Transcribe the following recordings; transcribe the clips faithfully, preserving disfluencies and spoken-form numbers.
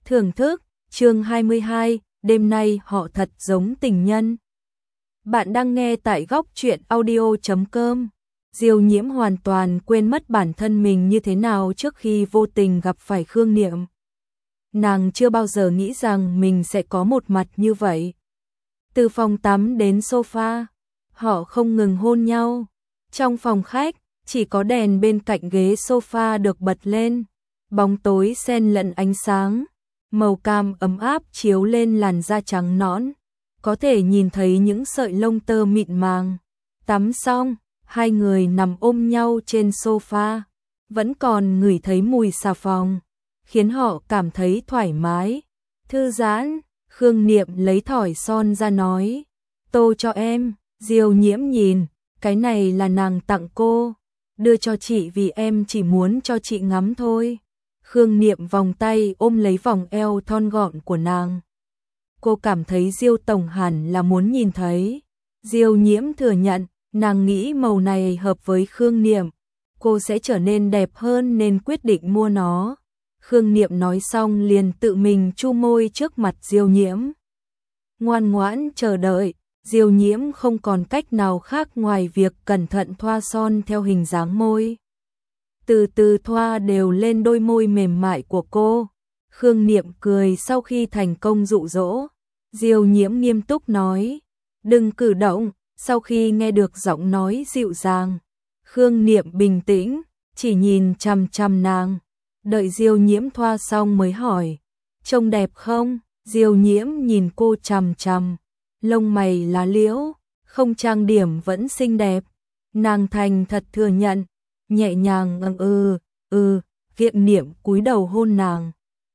Thưởng thức, chương hai mươi hai, đêm nay họ thật giống tình nhân. Bạn đang nghe tại góc truyện audio chấm com. Diêu Nhiễm hoàn toàn quên mất bản thân mình như thế nào trước khi vô tình gặp phải Khương Niệm. Nàng chưa bao giờ nghĩ rằng mình sẽ có một mặt như vậy. Từ phòng tắm đến sofa, họ không ngừng hôn nhau. Trong phòng khách, chỉ có đèn bên cạnh ghế sofa được bật lên. Bóng tối xen lẫn ánh sáng, màu cam ấm áp chiếu lên làn da trắng nõn, có thể nhìn thấy những sợi lông tơ mịn màng. Tắm xong, hai người nằm ôm nhau trên sofa, vẫn còn ngửi thấy mùi xà phòng, khiến họ cảm thấy thoải mái, thư giãn. Khương Niệm lấy thỏi son ra nói, tô cho em. Diêu Nhiễm nhìn, cái này là nàng tặng cô, đưa cho chị vì em chỉ muốn cho chị ngắm thôi. Khương Niệm vòng tay ôm lấy vòng eo thon gọn của nàng. Cô cảm thấy Diêu tổng hẳn là muốn nhìn thấy. Diêu Nhiễm thừa nhận, nàng nghĩ màu này hợp với Khương Niệm, cô sẽ trở nên đẹp hơn nên quyết định mua nó. Khương Niệm nói xong liền tự mình chu môi trước mặt Diêu Nhiễm. Ngoan ngoãn chờ đợi, Diêu Nhiễm không còn cách nào khác ngoài việc cẩn thận thoa son theo hình dáng môi. Từ từ thoa đều lên đôi môi mềm mại của cô. Khương Niệm cười sau khi thành công dụ dỗ. Diêu Nhiễm nghiêm túc nói, đừng cử động. Sau khi nghe được giọng nói dịu dàng, Khương Niệm bình tĩnh, chỉ nhìn chằm chằm nàng. Đợi Diêu Nhiễm thoa xong mới hỏi, trông đẹp không? Diêu Nhiễm nhìn cô chằm chằm, lông mày lá liễu, không trang điểm vẫn xinh đẹp. Nàng thành thật thừa nhận, nhẹ nhàng ừm ừ, ừ, Kiệm Niệm cúi đầu hôn nàng,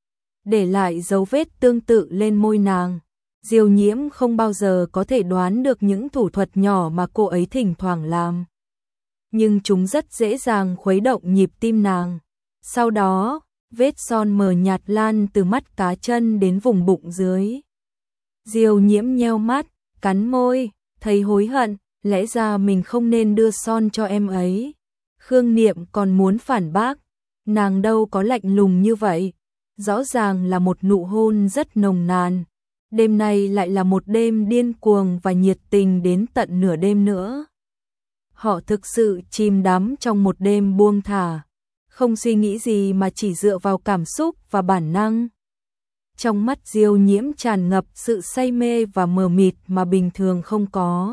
để lại dấu vết tương tự lên môi nàng. Diêu Nhiễm không bao giờ có thể đoán được những thủ thuật nhỏ mà cô ấy thỉnh thoảng làm, nhưng chúng rất dễ dàng khuấy động nhịp tim nàng. Sau đó, vết son mờ nhạt lan từ mắt cá chân đến vùng bụng dưới. Diêu Nhiễm nheo mắt, cắn môi, thấy hối hận, lẽ ra mình không nên đưa son cho em ấy. Khương Niệm còn muốn phản bác, nàng đâu có lạnh lùng như vậy, rõ ràng là một nụ hôn rất nồng nàn. Đêm nay lại là một đêm điên cuồng và nhiệt tình đến tận nửa đêm nữa. Họ thực sự chìm đắm trong một đêm buông thả, không suy nghĩ gì mà chỉ dựa vào cảm xúc và bản năng. Trong mắt Diêu Nhiễm tràn ngập sự say mê và mờ mịt mà bình thường không có.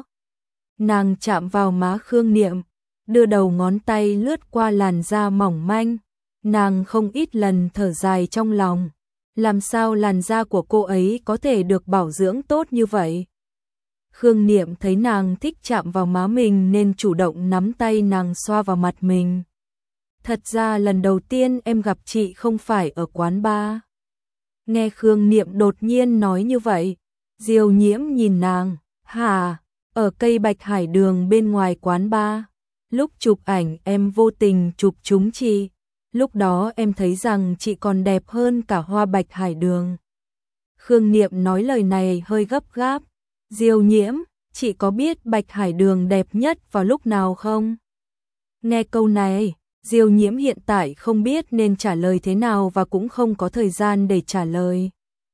Nàng chạm vào má Khương Niệm, đưa đầu ngón tay lướt qua làn da mỏng manh. Nàng không ít lần thở dài trong lòng, làm sao làn da của cô ấy có thể được bảo dưỡng tốt như vậy. Khương Niệm thấy nàng thích chạm vào má mình nên chủ động nắm tay nàng xoa vào mặt mình. Thật ra lần đầu tiên em gặp chị không phải ở quán bar. Nghe Khương Niệm đột nhiên nói như vậy, Diêu Nhiễm nhìn nàng, hả, ở cây bạch hải đường bên ngoài quán bar. Lúc chụp ảnh em vô tình chụp chúng chị, lúc đó em thấy rằng chị còn đẹp hơn cả hoa bạch hải đường. Khương Niệm nói lời này hơi gấp gáp. Diêu Nhiễm, chị có biết bạch hải đường đẹp nhất vào lúc nào không? Nghe câu này, Diêu Nhiễm hiện tại không biết nên trả lời thế nào và cũng không có thời gian để trả lời.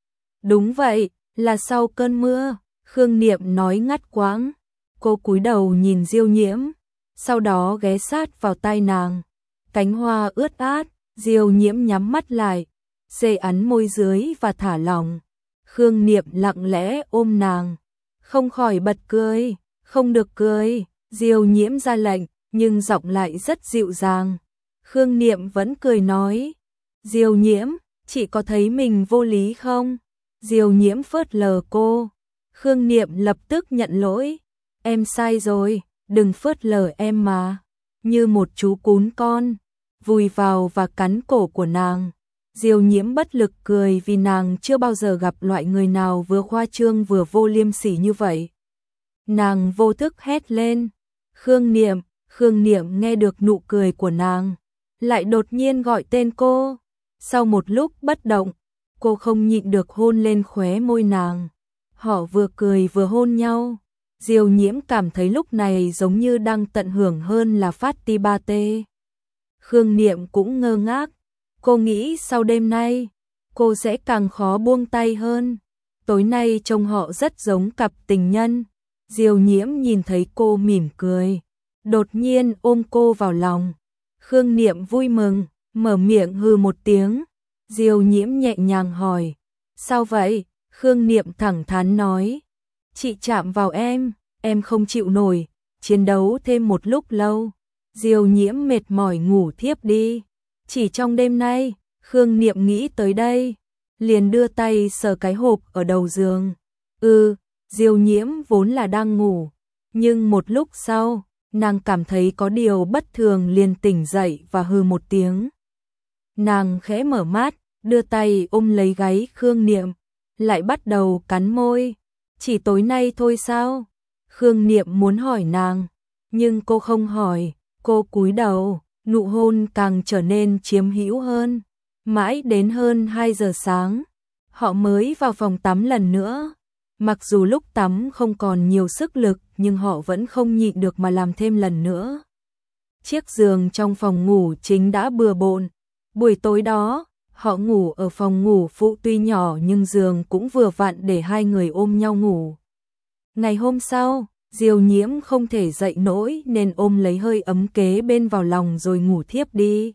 Đúng vậy, là sau cơn mưa. Khương Niệm nói ngắt quãng. Cô cúi đầu nhìn Diêu Nhiễm, sau đó ghé sát vào tai nàng. Cánh hoa ướt át, Diêu Nhiễm nhắm mắt lại, xê ấn môi dưới và thả lỏng. Khương Niệm lặng lẽ ôm nàng, không khỏi bật cười. Không được cười, Diêu Nhiễm ra lệnh, nhưng giọng lại rất dịu dàng. Khương Niệm vẫn cười nói, Diêu Nhiễm, chị có thấy mình vô lý không? Diêu Nhiễm phớt lờ cô. Khương Niệm lập tức nhận lỗi, em sai rồi, đừng phớt lờ em mà. Như một chú cún con, vùi vào và cắn cổ của nàng. Diêu Nhiễm bất lực cười vì nàng chưa bao giờ gặp loại người nào vừa khoa trương vừa vô liêm sỉ như vậy. Nàng vô thức hét lên, Khương Niệm. Khương Niệm nghe được nụ cười của nàng, lại đột nhiên gọi tên cô. Sau một lúc bất động, cô không nhịn được hôn lên khóe môi nàng. Họ vừa cười vừa hôn nhau. Diêu Nhiễm cảm thấy lúc này giống như đang tận hưởng hơn là phát ti ba tê. Khương Niệm cũng ngơ ngác, cô nghĩ sau đêm nay, cô sẽ càng khó buông tay hơn. Tối nay trông họ rất giống cặp tình nhân. Diêu Nhiễm nhìn thấy cô mỉm cười, đột nhiên ôm cô vào lòng. Khương Niệm vui mừng, mở miệng hừ một tiếng. Diêu Nhiễm nhẹ nhàng hỏi, sao vậy? Khương Niệm thẳng thắn nói, chị chạm vào em, em không chịu nổi, chiến đấu thêm một lúc lâu. Diêu Nhiễm mệt mỏi ngủ thiếp đi. Chỉ trong đêm nay, Khương Niệm nghĩ tới đây, liền đưa tay sờ cái hộp ở đầu giường. Ừ, Diêu Nhiễm vốn là đang ngủ, nhưng một lúc sau, nàng cảm thấy có điều bất thường liền tỉnh dậy và hừ một tiếng. Nàng khẽ mở mắt, đưa tay ôm lấy gáy Khương Niệm, lại bắt đầu cắn môi. Chỉ tối nay thôi sao? Khương Niệm muốn hỏi nàng, nhưng cô không hỏi, cô cúi đầu, nụ hôn càng trở nên chiếm hữu hơn. Mãi đến hơn hai giờ sáng, họ mới vào phòng tắm lần nữa. Mặc dù lúc tắm không còn nhiều sức lực, nhưng họ vẫn không nhịn được mà làm thêm lần nữa. Chiếc giường trong phòng ngủ chính đã bừa bộn. Buổi tối đó, họ ngủ ở phòng ngủ phụ tuy nhỏ nhưng giường cũng vừa vặn để hai người ôm nhau ngủ. Ngày hôm sau, Diêu Nhiễm không thể dậy nổi nên ôm lấy hơi ấm kế bên vào lòng rồi ngủ thiếp đi.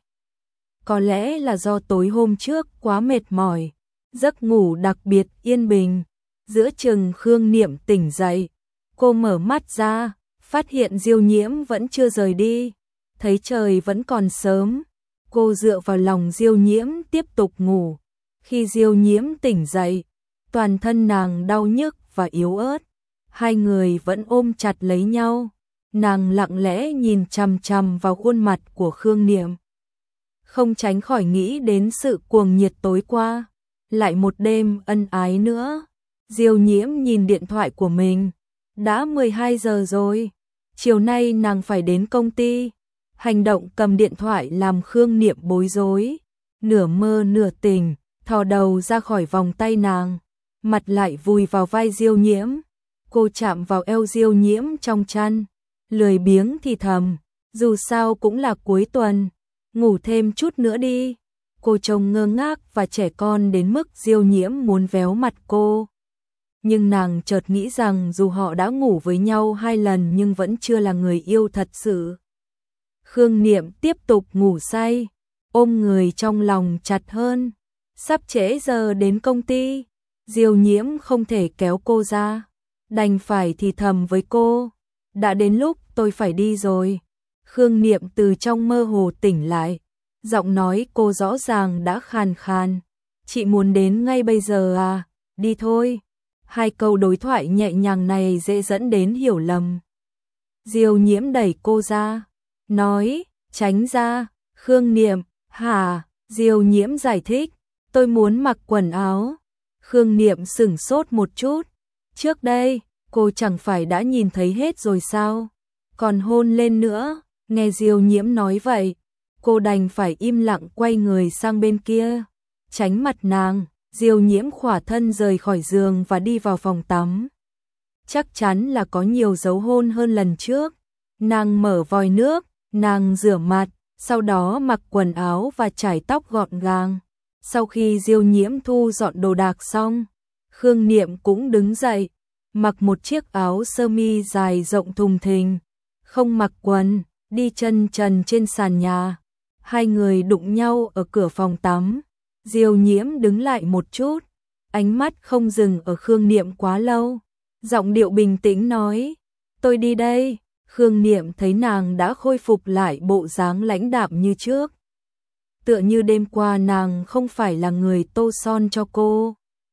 Có lẽ là do tối hôm trước quá mệt mỏi, giấc ngủ đặc biệt yên bình. Giữa chừng Khương Niệm tỉnh dậy, cô mở mắt ra, phát hiện Diêu Nhiễm vẫn chưa rời đi, thấy trời vẫn còn sớm. Cô dựa vào lòng Diêu Nhiễm tiếp tục ngủ. Khi Diêu Nhiễm tỉnh dậy, toàn thân nàng đau nhức và yếu ớt. Hai người vẫn ôm chặt lấy nhau. Nàng lặng lẽ nhìn chằm chằm vào khuôn mặt của Khương Niệm, không tránh khỏi nghĩ đến sự cuồng nhiệt tối qua. Lại một đêm ân ái nữa. Diêu Nhiễm nhìn điện thoại của mình, đã mười hai giờ rồi. Chiều nay nàng phải đến công ty. Hành động cầm điện thoại làm Khương Niệm bối rối, nửa mơ nửa tỉnh, thò đầu ra khỏi vòng tay nàng, mặt lại vùi vào vai Diêu Nhiễm. Cô chạm vào eo Diêu Nhiễm trong chăn, lười biếng thì thầm, dù sao cũng là cuối tuần, ngủ thêm chút nữa đi. Cô trông ngơ ngác và trẻ con đến mức Diêu Nhiễm muốn véo mặt cô. Nhưng nàng chợt nghĩ rằng dù họ đã ngủ với nhau hai lần nhưng vẫn chưa là người yêu thật sự. Khương Niệm tiếp tục ngủ say, ôm người trong lòng chặt hơn. Sắp trễ giờ đến công ty, Diêu Nhiễm không thể kéo cô ra, đành phải thì thầm với cô, đã đến lúc tôi phải đi rồi. Khương Niệm từ trong mơ hồ tỉnh lại, giọng nói cô rõ ràng đã khàn khàn, chị muốn đến ngay bây giờ à, đi thôi. Hai câu đối thoại nhẹ nhàng này dễ dẫn đến hiểu lầm. Diêu Nhiễm đẩy cô ra, nói, tránh ra. Khương Niệm, hả? Diêu Nhiễm giải thích, tôi muốn mặc quần áo. Khương Niệm sửng sốt một chút, trước đây, cô chẳng phải đã nhìn thấy hết rồi sao? Còn hôn lên nữa. Nghe Diêu Nhiễm nói vậy, cô đành phải im lặng quay người sang bên kia, tránh mặt nàng. Diêu Nhiễm khỏa thân rời khỏi giường và đi vào phòng tắm. Chắc chắn là có nhiều dấu hôn hơn lần trước. Nàng mở vòi nước, nàng rửa mặt, sau đó mặc quần áo và chải tóc gọn gàng. Sau khi Diêu Nhiễm thu dọn đồ đạc xong, Khương Niệm cũng đứng dậy, mặc một chiếc áo sơ mi dài rộng thùng thình, không mặc quần, đi chân trần trên sàn nhà. Hai người đụng nhau ở cửa phòng tắm. Diêu Nhiễm đứng lại một chút, ánh mắt không dừng ở Khương Niệm quá lâu. Giọng điệu bình tĩnh nói, tôi đi đây. Khương Niệm thấy nàng đã khôi phục lại bộ dáng lãnh đạm như trước. Tựa như đêm qua nàng không phải là người tô son cho cô.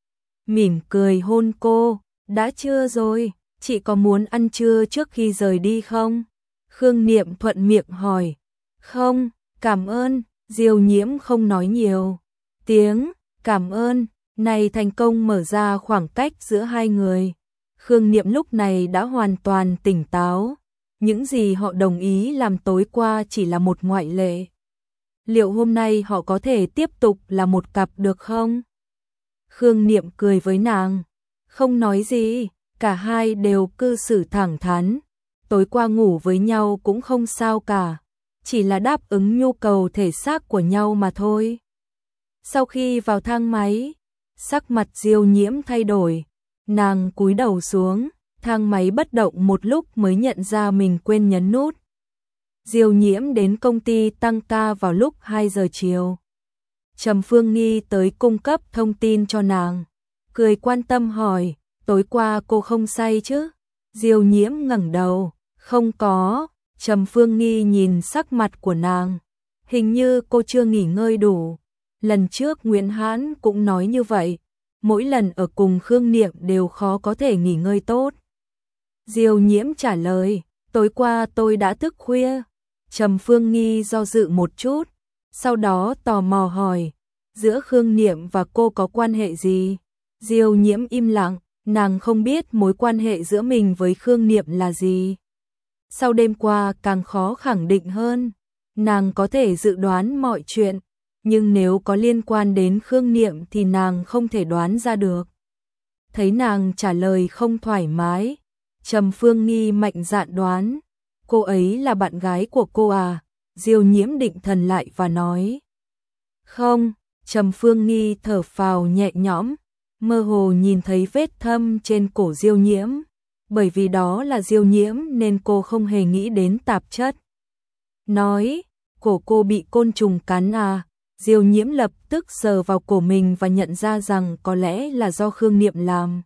Mỉm cười hôn cô, đã trưa rồi, chị có muốn ăn trưa trước khi rời đi không? Khương Niệm thuận miệng hỏi. Không, cảm ơn. Diêu Nhiễm không nói nhiều. Tiếng cảm ơn này thành công mở ra khoảng cách giữa hai người. Khương Niệm lúc này đã hoàn toàn tỉnh táo. Những gì họ đồng ý làm tối qua chỉ là một ngoại lệ. Liệu hôm nay họ có thể tiếp tục là một cặp được không? Khương Niệm cười với nàng, không nói gì, cả hai đều cư xử thẳng thắn. Tối qua ngủ với nhau cũng không sao cả, chỉ là đáp ứng nhu cầu thể xác của nhau mà thôi. Sau khi vào thang máy, sắc mặt Diêu Nhiễm thay đổi, nàng cúi đầu xuống, thang máy bất động một lúc mới nhận ra mình quên nhấn nút. Diêu Nhiễm đến công ty tăng ca vào lúc hai giờ chiều. Trầm Phương Nghi tới cung cấp thông tin cho nàng, cười quan tâm hỏi, tối qua cô không say chứ? Diêu Nhiễm ngẩng đầu, không có. Trầm Phương Nghi nhìn sắc mặt của nàng, hình như cô chưa nghỉ ngơi đủ. Lần trước Nguyễn Hãn cũng nói như vậy, mỗi lần ở cùng Khương Niệm đều khó có thể nghỉ ngơi tốt. Diêu Nhiễm trả lời, tối qua tôi đã thức khuya. Trầm Phương Nghi do dự một chút, sau đó tò mò hỏi, giữa Khương Niệm và cô có quan hệ gì? Diêu Nhiễm im lặng, nàng không biết mối quan hệ giữa mình với Khương Niệm là gì. Sau đêm qua càng khó khẳng định hơn, nàng có thể dự đoán mọi chuyện, nhưng nếu có liên quan đến Khương Niệm thì nàng không thể đoán ra được. Thấy nàng trả lời không thoải mái, Trầm Phương Nghi mạnh dạn đoán, cô ấy là bạn gái của cô à? Diêu Nhiễm định thần lại và nói, không. Trầm Phương Nghi thở phào nhẹ nhõm, mơ hồ nhìn thấy vết thâm trên cổ Diêu Nhiễm, bởi vì đó là Diêu Nhiễm nên cô không hề nghĩ đến tạp chất. Nói, cổ cô bị côn trùng cắn à? Diêu Nhiễm lập tức sờ vào cổ mình và nhận ra rằng có lẽ là do Khương Niệm làm.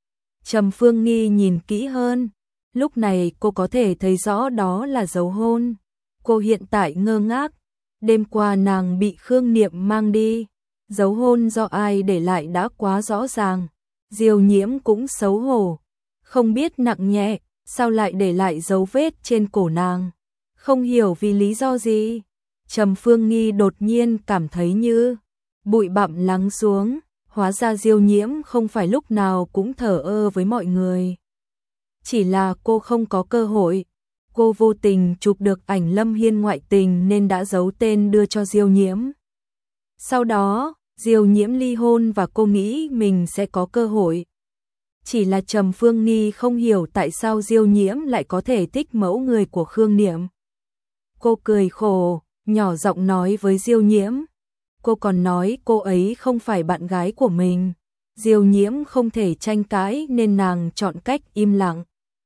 Trầm Phương Nghi nhìn kỹ hơn, lúc này cô có thể thấy rõ đó là dấu hôn. Cô hiện tại ngơ ngác, đêm qua nàng bị Khương Niệm mang đi, dấu hôn do ai để lại đã quá rõ ràng. Diêu Nhiễm cũng xấu hổ, không biết nặng nhẹ, sao lại để lại dấu vết trên cổ nàng, không hiểu vì lý do gì. Trầm Phương Nghi đột nhiên cảm thấy như bụi bặm lắng xuống, hóa ra Diêu Nhiễm không phải lúc nào cũng thờ ơ với mọi người. Chỉ là cô không có cơ hội, cô vô tình chụp được ảnh Lâm Hiên ngoại tình nên đã giấu tên đưa cho Diêu Nhiễm. Sau đó, Diêu Nhiễm ly hôn và cô nghĩ mình sẽ có cơ hội. Chỉ là Trầm Phương Nghi không hiểu tại sao Diêu Nhiễm lại có thể thích mẫu người của Khương Niệm. Cô cười khổ, nhỏ giọng nói với Diêu Nhiễm. Cô còn nói cô ấy không phải bạn gái của mình. Diêu Nhiễm không thể tranh cãi nên nàng chọn cách im lặng.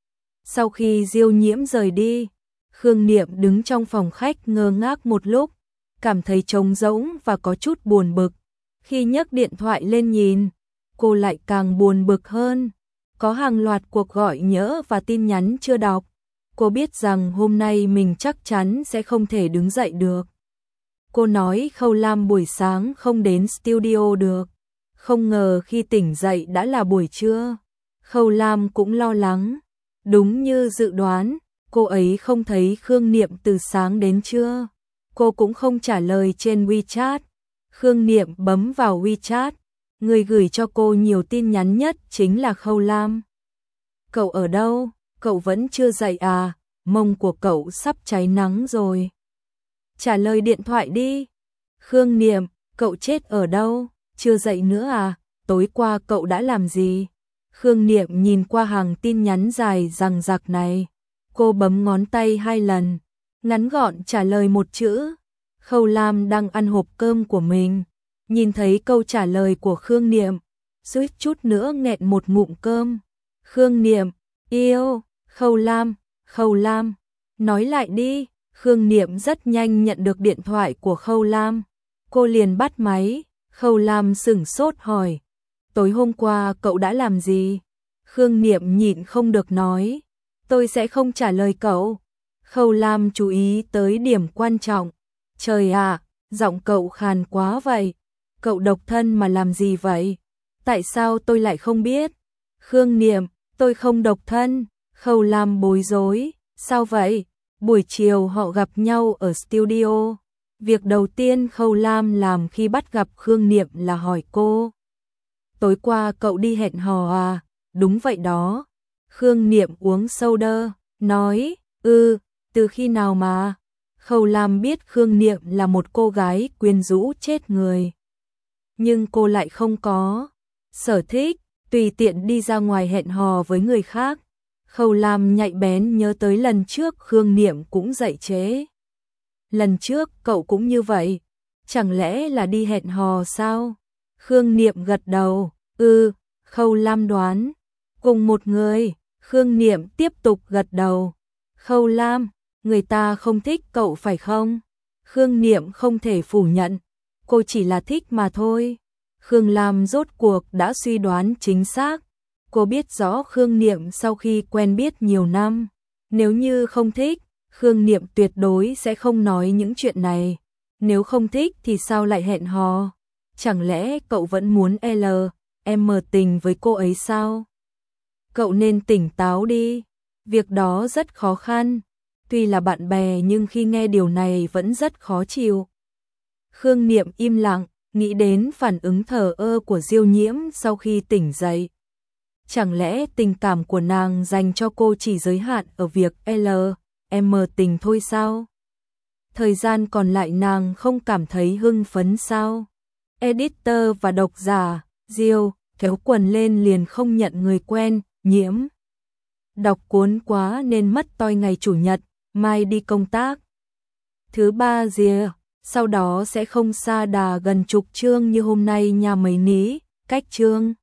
Sau khi Diêu Nhiễm rời đi, Khương Niệm đứng trong phòng khách ngơ ngác một lúc, cảm thấy trống rỗng và có chút buồn bực. Khi nhấc điện thoại lên nhìn, cô lại càng buồn bực hơn. Có hàng loạt cuộc gọi nhỡ và tin nhắn chưa đọc. Cô biết rằng hôm nay mình chắc chắn sẽ không thể đứng dậy được. Cô nói Khâu Lam buổi sáng không đến studio được. Không ngờ khi tỉnh dậy đã là buổi trưa. Khâu Lam cũng lo lắng. Đúng như dự đoán, cô ấy không thấy Khương Niệm từ sáng đến trưa. Cô cũng không trả lời trên WeChat. Khương Niệm bấm vào WeChat. Người gửi cho cô nhiều tin nhắn nhất chính là Khâu Lam. Cậu ở đâu? Cậu vẫn chưa dậy à? Mông của cậu sắp cháy nắng rồi. Trả lời điện thoại đi. Khương Niệm, cậu chết ở đâu? Chưa dậy nữa à? Tối qua cậu đã làm gì? Khương Niệm nhìn qua hàng tin nhắn dài dằng dặc này. Cô bấm ngón tay hai lần, ngắn gọn trả lời một chữ. Khâu Lam đang ăn hộp cơm của mình. Nhìn thấy câu trả lời của Khương Niệm, suýt chút nữa nghẹn một ngụm cơm. Khương Niệm, yêu. Khâu Lam, Khâu Lam, nói lại đi. Khương Niệm rất nhanh nhận được điện thoại của Khâu Lam. Cô liền bắt máy. Khâu Lam sửng sốt hỏi, tối hôm qua cậu đã làm gì? Khương Niệm nhịn không được nói, tôi sẽ không trả lời cậu. Khâu Lam chú ý tới điểm quan trọng. Trời ạ, giọng cậu khàn quá vậy. Cậu độc thân mà làm gì vậy? Tại sao tôi lại không biết? Khương Niệm, tôi không độc thân. Khâu Lam bối rối, sao vậy? Buổi chiều họ gặp nhau ở studio. Việc đầu tiên Khâu Lam làm khi bắt gặp Khương Niệm là hỏi cô, tối qua cậu đi hẹn hò à? Đúng vậy đó. Khương Niệm uống soda, nói, ừ, từ khi nào mà? Khâu Lam biết Khương Niệm là một cô gái quyến rũ chết người. Nhưng cô lại không có sở thích, tùy tiện đi ra ngoài hẹn hò với người khác. Khâu Lam nhạy bén nhớ tới lần trước Khương Niệm cũng dậy trễ. Lần trước cậu cũng như vậy. Chẳng lẽ là đi hẹn hò sao? Khương Niệm gật đầu, ư, Khâu Lam đoán. Cùng một người, Khương Niệm tiếp tục gật đầu. Khâu Lam, người ta không thích cậu phải không? Khương Niệm không thể phủ nhận, cô chỉ là thích mà thôi. Khương Lam rốt cuộc đã suy đoán chính xác. Cô biết rõ Khương Niệm sau khi quen biết nhiều năm, nếu như không thích, Khương Niệm tuyệt đối sẽ không nói những chuyện này. Nếu không thích thì sao lại hẹn hò? Chẳng lẽ cậu vẫn muốn L, M tình với cô ấy sao? Cậu nên tỉnh táo đi, việc đó rất khó khăn. Tuy là bạn bè nhưng khi nghe điều này vẫn rất khó chịu. Khương Niệm im lặng, nghĩ đến phản ứng thờ ơ của Diêu Nhiễm sau khi tỉnh dậy. Chẳng lẽ tình cảm của nàng dành cho cô chỉ giới hạn ở việc L, M tình thôi sao? Thời gian còn lại nàng không cảm thấy hưng phấn sao? Editor và độc giả, Diêu, kéo quần lên liền không nhận người quen, Nhiễm. Đọc cuốn quá nên mất toi ngày chủ nhật, mai đi công tác. Thứ ba rìa, sau đó sẽ không xa đà gần chục chương như hôm nay nha mấy ní, cách chương.